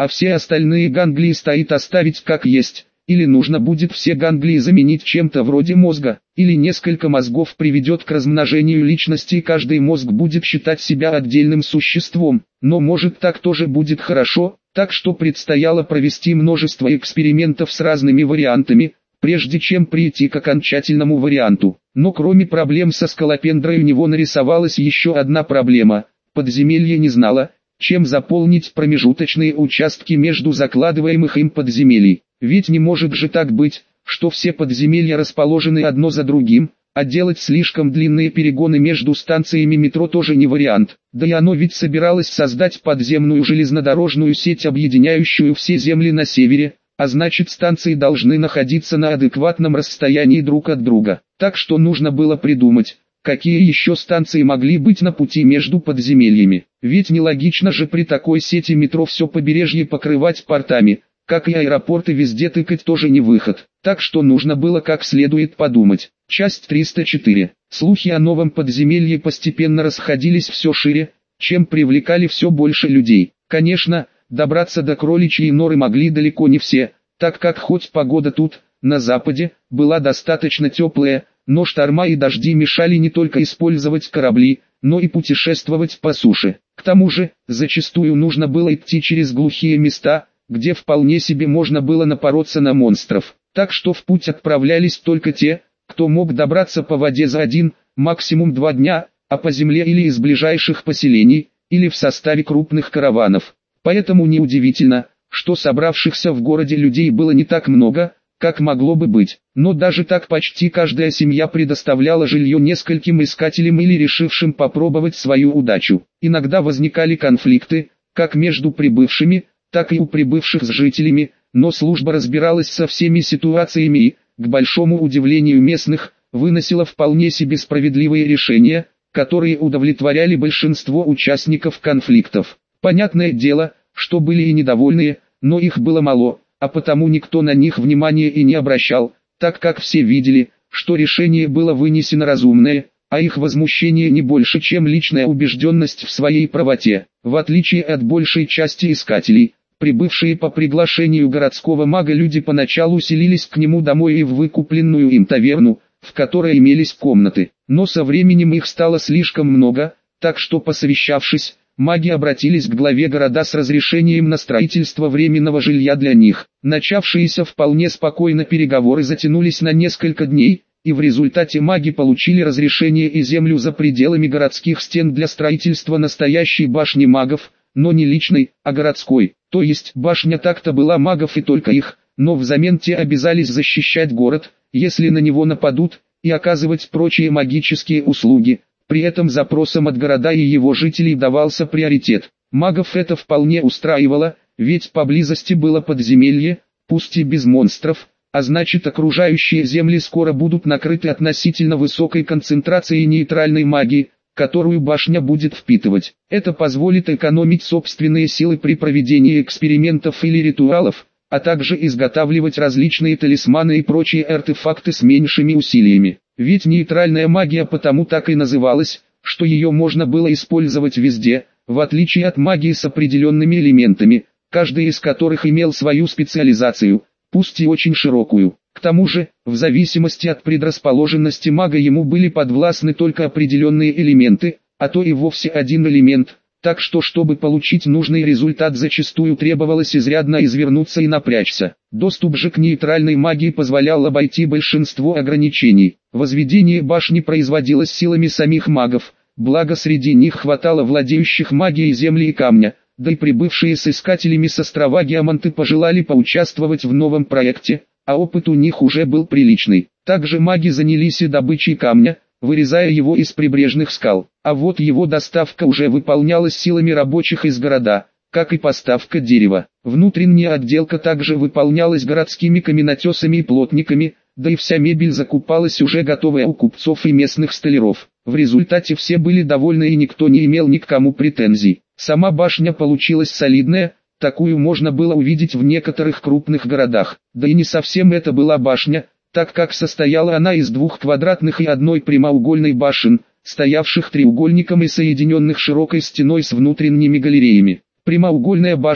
а все остальные ганглии стоит оставить как есть. Или нужно будет все ганглии заменить чем-то вроде мозга, или несколько мозгов приведет к размножению личности и каждый мозг будет считать себя отдельным существом. Но может так тоже будет хорошо, так что предстояло провести множество экспериментов с разными вариантами, прежде чем прийти к окончательному варианту. Но кроме проблем со скалопендрой у него нарисовалась еще одна проблема. Подземелье не знало, чем заполнить промежуточные участки между закладываемых им подземелий. Ведь не может же так быть, что все подземелья расположены одно за другим, а делать слишком длинные перегоны между станциями метро тоже не вариант. Да и оно ведь собиралось создать подземную железнодорожную сеть, объединяющую все земли на севере, а значит станции должны находиться на адекватном расстоянии друг от друга. Так что нужно было придумать, какие еще станции могли быть на пути между подземельями. Ведь нелогично же при такой сети метро все побережье покрывать портами. Как и аэропорты, везде тыкать тоже не выход. Так что нужно было как следует подумать. Часть триста четыре. Слухи о новом подземелье постепенно расходились все шире, чем привлекали все больше людей. Конечно, добраться до кроличьей норы могли далеко не все, так как хоть погода тут, на западе, была достаточно теплая, но шторма и дожди мешали не только использовать корабли, но и путешествовать по суше. К тому же, зачастую нужно было идти через глухие места, где вполне себе можно было напороться на монстров. Так что в путь отправлялись только те, кто мог добраться по воде за один, максимум два дня, а по земле или из ближайших поселений, или в составе крупных караванов. Поэтому неудивительно, что собравшихся в городе людей было не так много, как могло бы быть. Но даже так почти каждая семья предоставляла жилье нескольким искателям или решившим попробовать свою удачу. Иногда возникали конфликты, как между прибывшими, так и у прибывших с жителями, но служба разбиралась со всеми ситуациями и, к большому удивлению местных, выносила вполне себе справедливые решения, которые удовлетворяли большинство участников конфликтов. Понятное дело, что были и недовольные, но их было мало, а потому никто на них внимания и не обращал, так как все видели, что решение было вынесено разумное, а их возмущение не больше, чем личная убежденность в своей правоте. В отличие от большей части искателей, прибывшие по приглашению городского мага люди поначалу селились к нему домой и в выкупленную им таверну, в которой имелись комнаты. Но со временем их стало слишком много, так что, посовещавшись, маги обратились к главе города с разрешением на строительство временного жилья для них. Начавшиеся вполне спокойно переговоры затянулись на несколько дней, и в результате маги получили разрешение и землю за пределами городских стен для строительства настоящей башни магов, но не личной, а городской. То есть башня так-то была магов и только их, но взамен те обязались защищать город, если на него нападут, и оказывать прочие магические услуги. При этом запросам от города и его жителей давался приоритет. Магов это вполне устраивало, ведь поблизости было подземелье, пусть и без монстров, а значит окружающие земли скоро будут накрыты относительно высокой концентрацией нейтральной магии, которую башня будет впитывать. Это позволит экономить собственные силы при проведении экспериментов или ритуалов, а также изготавливать различные талисманы и прочие артефакты с меньшими усилиями. Ведь нейтральная магия потому так и называлась, что ее можно было использовать везде, в отличие от магии с определенными элементами, каждый из которых имел свою специализацию, пусть и очень широкую. К тому же, в зависимости от предрасположенности мага ему были подвластны только определенные элементы, а то и вовсе один элемент, так что чтобы получить нужный результат зачастую требовалось изрядно извернуться и напрячься. Доступ же к нейтральной магии позволял обойти большинство ограничений. Возведение башни производилось силами самих магов, благо среди них хватало владеющих магией земли и камня, да и прибывшие с искателями с острова Геоманты пожелали поучаствовать в новом проекте, а опыт у них уже был приличный. Также маги занялись и добычей камня, вырезая его из прибрежных скал, а вот его доставка уже выполнялась силами рабочих из города, как и поставка дерева. Внутренняя отделка также выполнялась городскими каменотесами и плотниками, да и вся мебель закупалась уже готовая у купцов и местных столяров. В результате все были довольны и никто не имел ни к кому претензий. Сама башня получилась солидная, такую можно было увидеть в некоторых крупных городах. Да и не совсем это была башня, так как состояла она из двух квадратных и одной прямоугольной башен, стоявших треугольником и соединенных широкой стеной с внутренними галереями. Прямоугольная башня,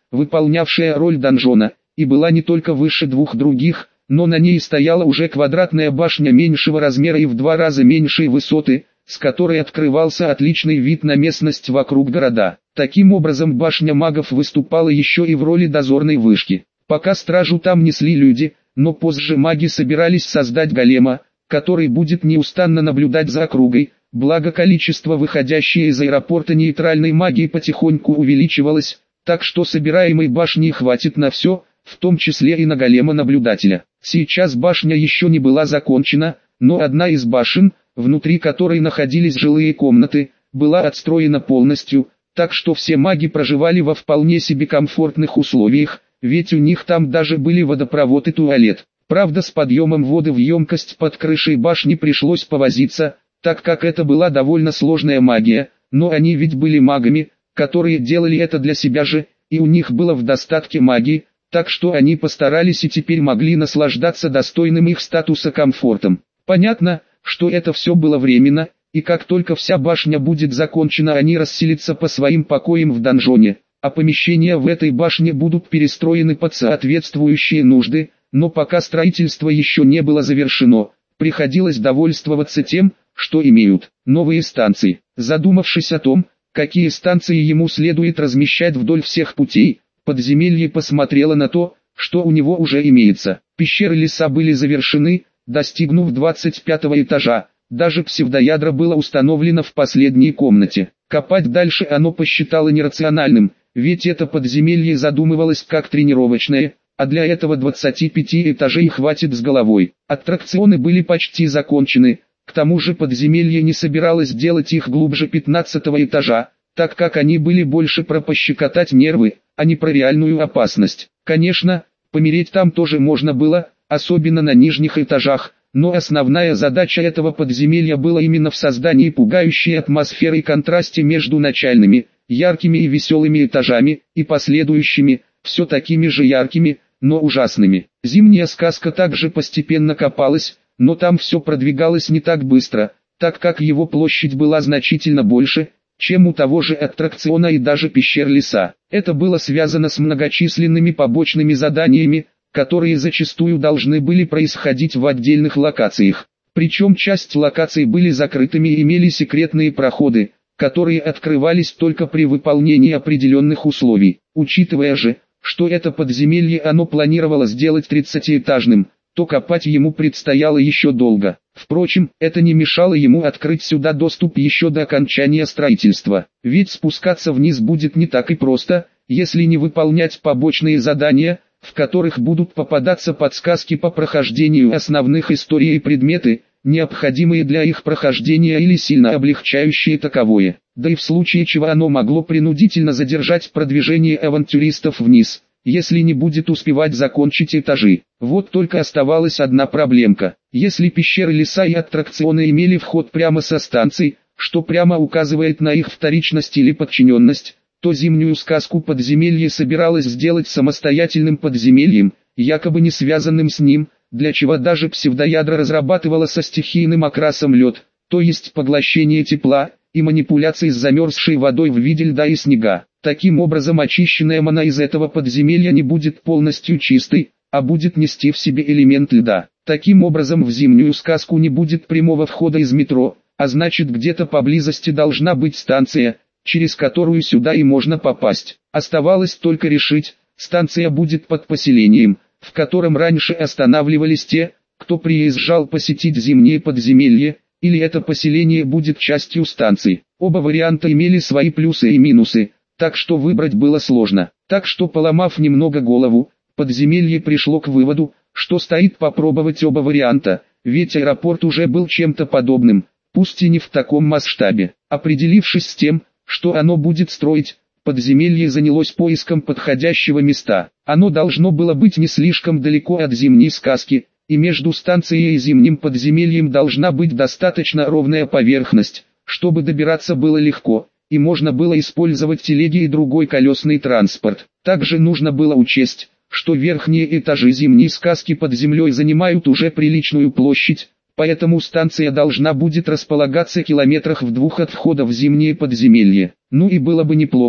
выполнявшая роль донжона, и была не только выше двух других, но на ней стояла уже квадратная башня меньшего размера и в два раза меньшей высоты, с которой открывался отличный вид на местность вокруг города. Таким образом башня магов выступала еще и в роли дозорной вышки. Пока стражу там несли люди, но позже маги собирались создать голема, который будет неустанно наблюдать за округой, благо количество выходящей из аэропорта нейтральной магии потихоньку увеличивалось, так что собираемой башни хватит на все, в том числе и на голема-наблюдателя. Сейчас башня еще не была закончена, но одна из башен, внутри которой находились жилые комнаты, была отстроена полностью, так что все маги проживали во вполне себе комфортных условиях, ведь у них там даже были водопровод и туалет. Правда, с подъемом воды в емкость под крышей башни пришлось повозиться, так как это была довольно сложная магия, но они ведь были магами, которые делали это для себя же, и у них было в достатке магии, так что они постарались и теперь могли наслаждаться достойным их статуса комфортом. Понятно, что это все было временно, и как только вся башня будет закончена, они расселятся по своим покоям в донжоне, а помещения в этой башне будут перестроены под соответствующие нужды, но пока строительство еще не было завершено, приходилось довольствоваться тем, что имеют. Новые станции. Задумавшись о том, какие станции ему следует размещать вдоль всех путей, подземелье посмотрело на то, что у него уже имеется. Пещеры леса были завершены, достигнув двадцать пятого этажа, даже псевдоядро было установлено в последней комнате. Копать дальше оно посчитало нерациональным, ведь это подземелье задумывалось как тренировочное, а для этого двадцати пяти этажей хватит с головой. Аттракционы были почти закончены, к тому же подземелье не собиралось делать их глубже пятнадцатого этажа, так как они были больше про пощекотать нервы, а не про реальную опасность. Конечно, помереть там тоже можно было, особенно на нижних этажах, но основная задача этого подземелья была именно в создании пугающей атмосферы и контрасте между начальными, яркими и веселыми этажами, и последующими, все такими же яркими, но ужасными. Зимняя сказка также постепенно копалась, но там все продвигалось не так быстро, так как его площадь была значительно больше, чем у того же аттракциона и даже пещер леса. Это было связано с многочисленными побочными заданиями, которые зачастую должны были происходить в отдельных локациях. Причем часть локаций были закрытыми и имели секретные проходы, которые открывались только при выполнении определенных условий. Учитывая же, что это подземелье оно планировало сделать тридцатиэтажным, то копать ему предстояло еще долго. Впрочем, это не мешало ему открыть сюда доступ еще до окончания строительства. Ведь спускаться вниз будет не так и просто, если не выполнять побочные задания, в которых будут попадаться подсказки по прохождению основных историй и предметы, необходимые для их прохождения или сильно облегчающие таковое. Да и в случае чего оно могло принудительно задержать продвижение авантюристов вниз, если не будет успевать закончить этажи. Вот только оставалась одна проблемка. Если пещеры леса и аттракционы имели вход прямо со станций, что прямо указывает на их вторичность или подчиненность, то зимнюю сказку подземелье собиралось сделать самостоятельным подземельем, якобы не связанным с ним, для чего даже псевдоядро разрабатывало со стихийным окрасом лед, то есть поглощение тепла, и манипуляции с замерзшей водой в виде льда и снега. Таким образом очищенная мана из этого подземелья не будет полностью чистой, а будет нести в себе элемент льда. Таким образом в зимнюю сказку не будет прямого входа из метро, а значит где-то поблизости должна быть станция, через которую сюда и можно попасть. Оставалось только решить, станция будет под поселением, в котором раньше останавливались те, кто приезжал посетить зимнее подземелье, или это поселение будет частью станции. Оба варианта имели свои плюсы и минусы, так что выбрать было сложно. Так что, поломав немного голову, подземелье пришло к выводу, что стоит попробовать оба варианта, ведь аэропорт уже был чем-то подобным, пусть и не в таком масштабе. Определившись с тем, что оно будет строить, подземелье занялось поиском подходящего места. Оно должно было быть не слишком далеко от зимней сказки, и между станцией и зимним подземельем должна быть достаточно ровная поверхность, чтобы добираться было легко, и можно было использовать телеги и другой колесный транспорт. Также нужно было учесть, что верхние этажи зимней сказки под землей занимают уже приличную площадь, поэтому станция должна будет располагаться километрах в двух от входа в зимнее подземелье. Ну и было бы неплохо,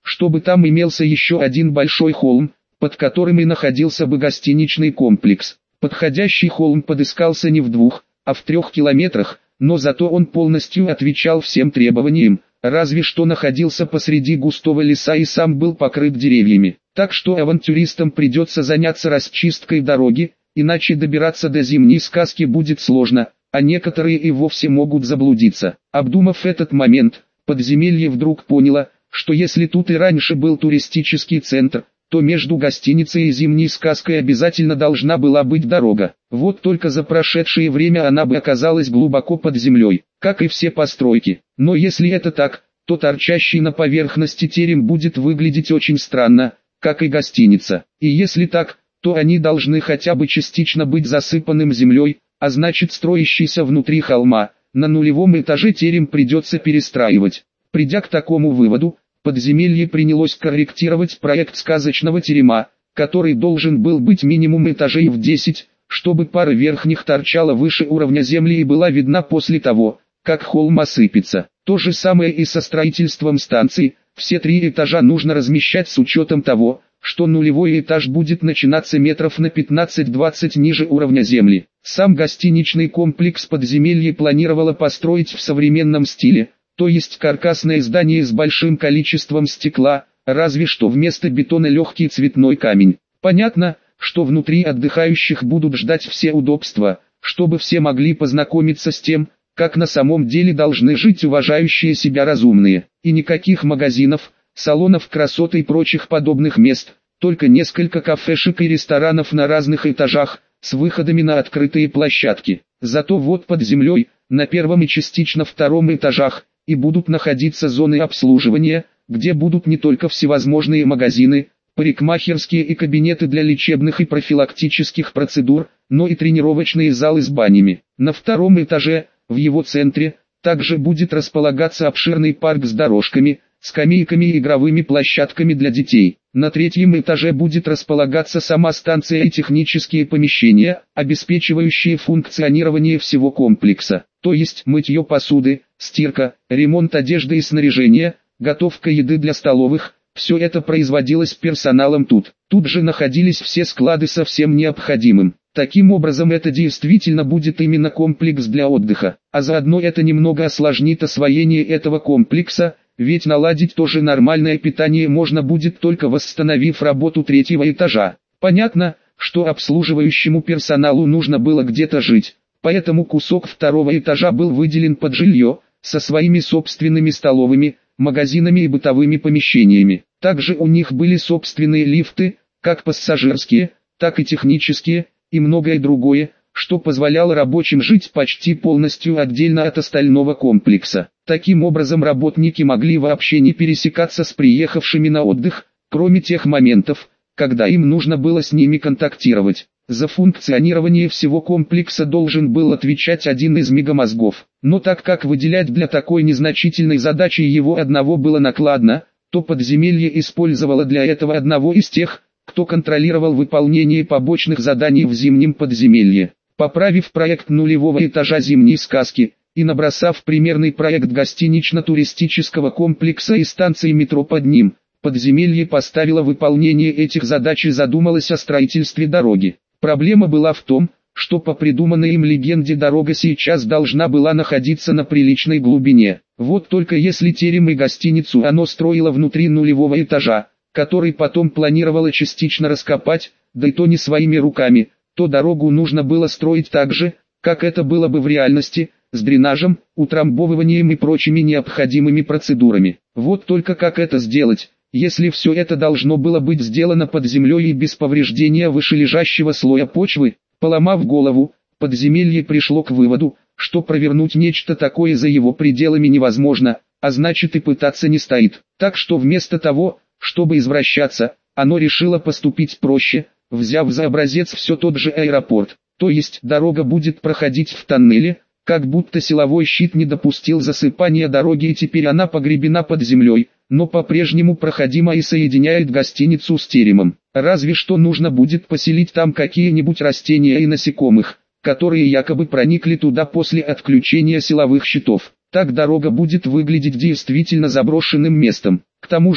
чтобы там имелся еще один большой холм, под которым и находился бы гостиничный комплекс. Подходящий холм подыскался не в двух, а в трех километрах, но зато он полностью отвечал всем требованиям, разве что находился посреди густого леса и сам был покрыт деревьями. Так что авантюристам придется заняться расчисткой дороги, иначе добираться до Зимней Сказки будет сложно, а некоторые и вовсе могут заблудиться. Обдумав этот момент, подземелье вдруг поняло, что если тут и раньше был туристический центр, то между гостиницей и Зимней Сказкой обязательно должна была быть дорога. Вот только за прошедшее время она бы оказалась глубоко под землей, как и все постройки. Но если это так, то торчащий на поверхности терем будет выглядеть очень странно, как и гостиница. И если так, то они должны хотя бы частично быть засыпанным землей, а значит строящийся внутри холма, на нулевом этаже терем придется перестраивать. Придя к такому выводу, подземелье принялось корректировать проект сказочного терема, который должен был быть минимум этажей в десять, чтобы пара верхних торчала выше уровня земли и была видна после того, как холм осыпется. То же самое и со строительством станции, все три этажа нужно размещать с учетом того, что нулевой этаж будет начинаться метров на пятнадцать-двадцать ниже уровня земли. Сам гостиничный комплекс подземелья планировало построить в современном стиле, то есть каркасное здание с большим количеством стекла, разве что вместо бетона легкий цветной камень. Понятно, что внутри отдыхающих будут ждать все удобства, чтобы все могли познакомиться с тем, как на самом деле должны жить уважающие себя разумные. И никаких магазинов, салонов красоты и прочих подобных мест, только несколько кафешек и ресторанов на разных этажах, с выходами на открытые площадки. Зато вот под землей, на первом и частично втором этажах, и будут находиться зоны обслуживания, где будут не только всевозможные магазины, парикмахерские и кабинеты для лечебных и профилактических процедур, но и тренировочные залы с банями. На втором этаже, в его центре, также будет располагаться обширный парк с дорожками, скамейками и игровыми площадками для детей. На третьем этаже будет располагаться сама станция и технические помещения, обеспечивающие функционирование всего комплекса, то есть мытье посуды, стирка, ремонт одежды и снаряжения, готовка еды для столовых. Все это производилось персоналом тут. Тут же находились все склады со всем необходимым. Таким образом, это действительно будет именно комплекс для отдыха, а заодно это немного осложнит освоение этого комплекса, ведь наладить тоже нормальное питание можно будет только восстановив работу третьего этажа. Понятно, что обслуживающему персоналу нужно было где-то жить, поэтому кусок второго этажа был выделен под жилье, со своими собственными столовыми, магазинами и бытовыми помещениями. Также у них были собственные лифты, как пассажирские, так и технические, и многое другое, что позволяло рабочим жить почти полностью отдельно от остального комплекса. Таким образом, работники могли вообще не пересекаться с приехавшими на отдых, кроме тех моментов, когда им нужно было с ними контактировать. За функционирование всего комплекса должен был отвечать один из мегамозгов. Но так как выделять для такой незначительной задачи его одного было накладно, то подземелье использовало для этого одного из тех, кто контролировал выполнение побочных заданий в зимнем подземелье. Поправив проект нулевого этажа Зимней Сказки и набросав примерный проект гостинично-туристического комплекса и станции метро под ним, подземелье поставило выполнение этих задач и задумалось о строительстве дороги. Проблема была в том, что по придуманной им легенде дорога сейчас должна была находиться на приличной глубине. Вот только если терем и гостиницу оно строило внутри нулевого этажа, который потом планировало частично раскопать, да и то не своими руками, то дорогу нужно было строить так же, как это было бы в реальности, с дренажем, утрамбовыванием и прочими необходимыми процедурами. Вот только как это сделать, если все это должно было быть сделано под землей и без повреждения вышележащего слоя почвы? Поломав голову, подземелье пришло к выводу, что провернуть нечто такое за его пределами невозможно, а значит и пытаться не стоит. Так что вместо того, чтобы извращаться, оно решило поступить проще, взяв за образец все тот же аэропорт. То есть дорога будет проходить в тоннеле, как будто силовой щит не допустил засыпания дороги и теперь она погребена под землей, но по-прежнему проходима и соединяет гостиницу с теремом. Разве что нужно будет поселить там какие-нибудь растения и насекомых, которые якобы проникли туда после отключения силовых щитов. Так дорога будет выглядеть действительно заброшенным местом. К тому же,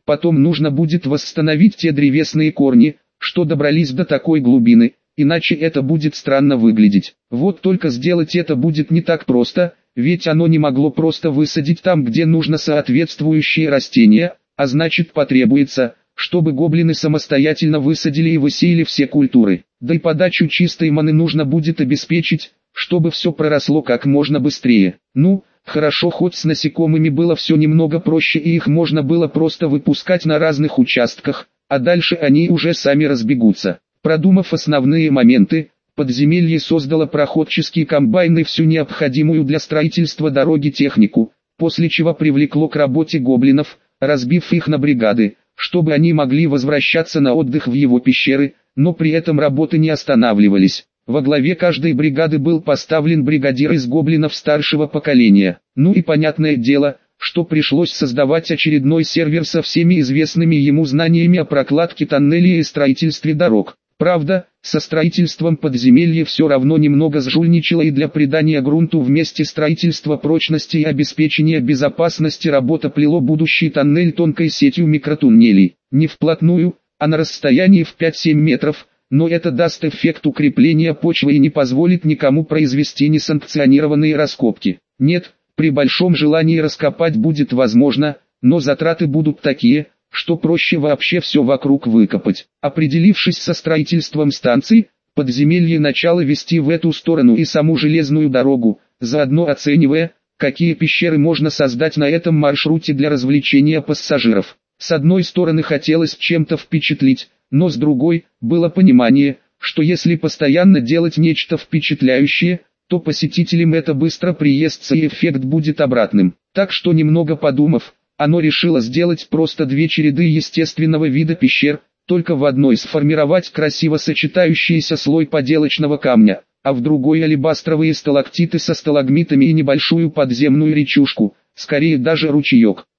Потом нужно будет восстановить те древесные корни, что добрались до такой глубины, иначе это будет странно выглядеть. Вот только сделать это будет не так просто, ведь оно не могло просто высадить там, где нужно соответствующие растения, а значит потребуется, чтобы гоблины самостоятельно высадили и высеяли все культуры. Да и подачу чистой маны нужно будет обеспечить, чтобы все проросло как можно быстрее. Ну, хорошо, хоть с насекомыми было все немного проще и их можно было просто выпускать на разных участках, а дальше они уже сами разбегутся. Продумав основные моменты, подземелье создало проходческие комбайны и всю необходимую для строительства дороги технику, после чего привлекло к работе гоблинов, разбив их на бригады, чтобы они могли возвращаться на отдых в его пещеры, но при этом работы не останавливались. Во главе каждой бригады был поставлен бригадир из гоблинов старшего поколения. Ну и понятное дело, что пришлось создавать очередной сервер со всеми известными ему знаниями о прокладке тоннелей и строительстве дорог. Правда, со строительством подземелья все равно немного сжульничало, и для придания грунту вместе строительства прочности и обеспечения безопасности работа плело будущий тоннель тонкой сетью микротуннелей. Не вплотную, а на расстоянии в пять-семь метров, но это даст эффект укрепления почвы и не позволит никому произвести несанкционированные раскопки. Нет, при большом желании раскопать будет возможно, но затраты будут такие, что проще вообще все вокруг выкопать. Определившись со строительством станций, подземелье начало вести в эту сторону и саму железную дорогу, заодно оценивая, какие пещеры можно создать на этом маршруте для развлечения пассажиров. С одной стороны хотелось чем-то впечатлить, но с другой, было понимание, что если постоянно делать нечто впечатляющее, то посетителям это быстро приестся и эффект будет обратным. Так что, немного подумав, оно решило сделать просто две череды естественного вида пещер, только в одной сформировать красиво сочетающийся слой поделочного камня, а в другой алебастровые сталактиты со сталагмитами и небольшую подземную речушку, скорее даже ручеек.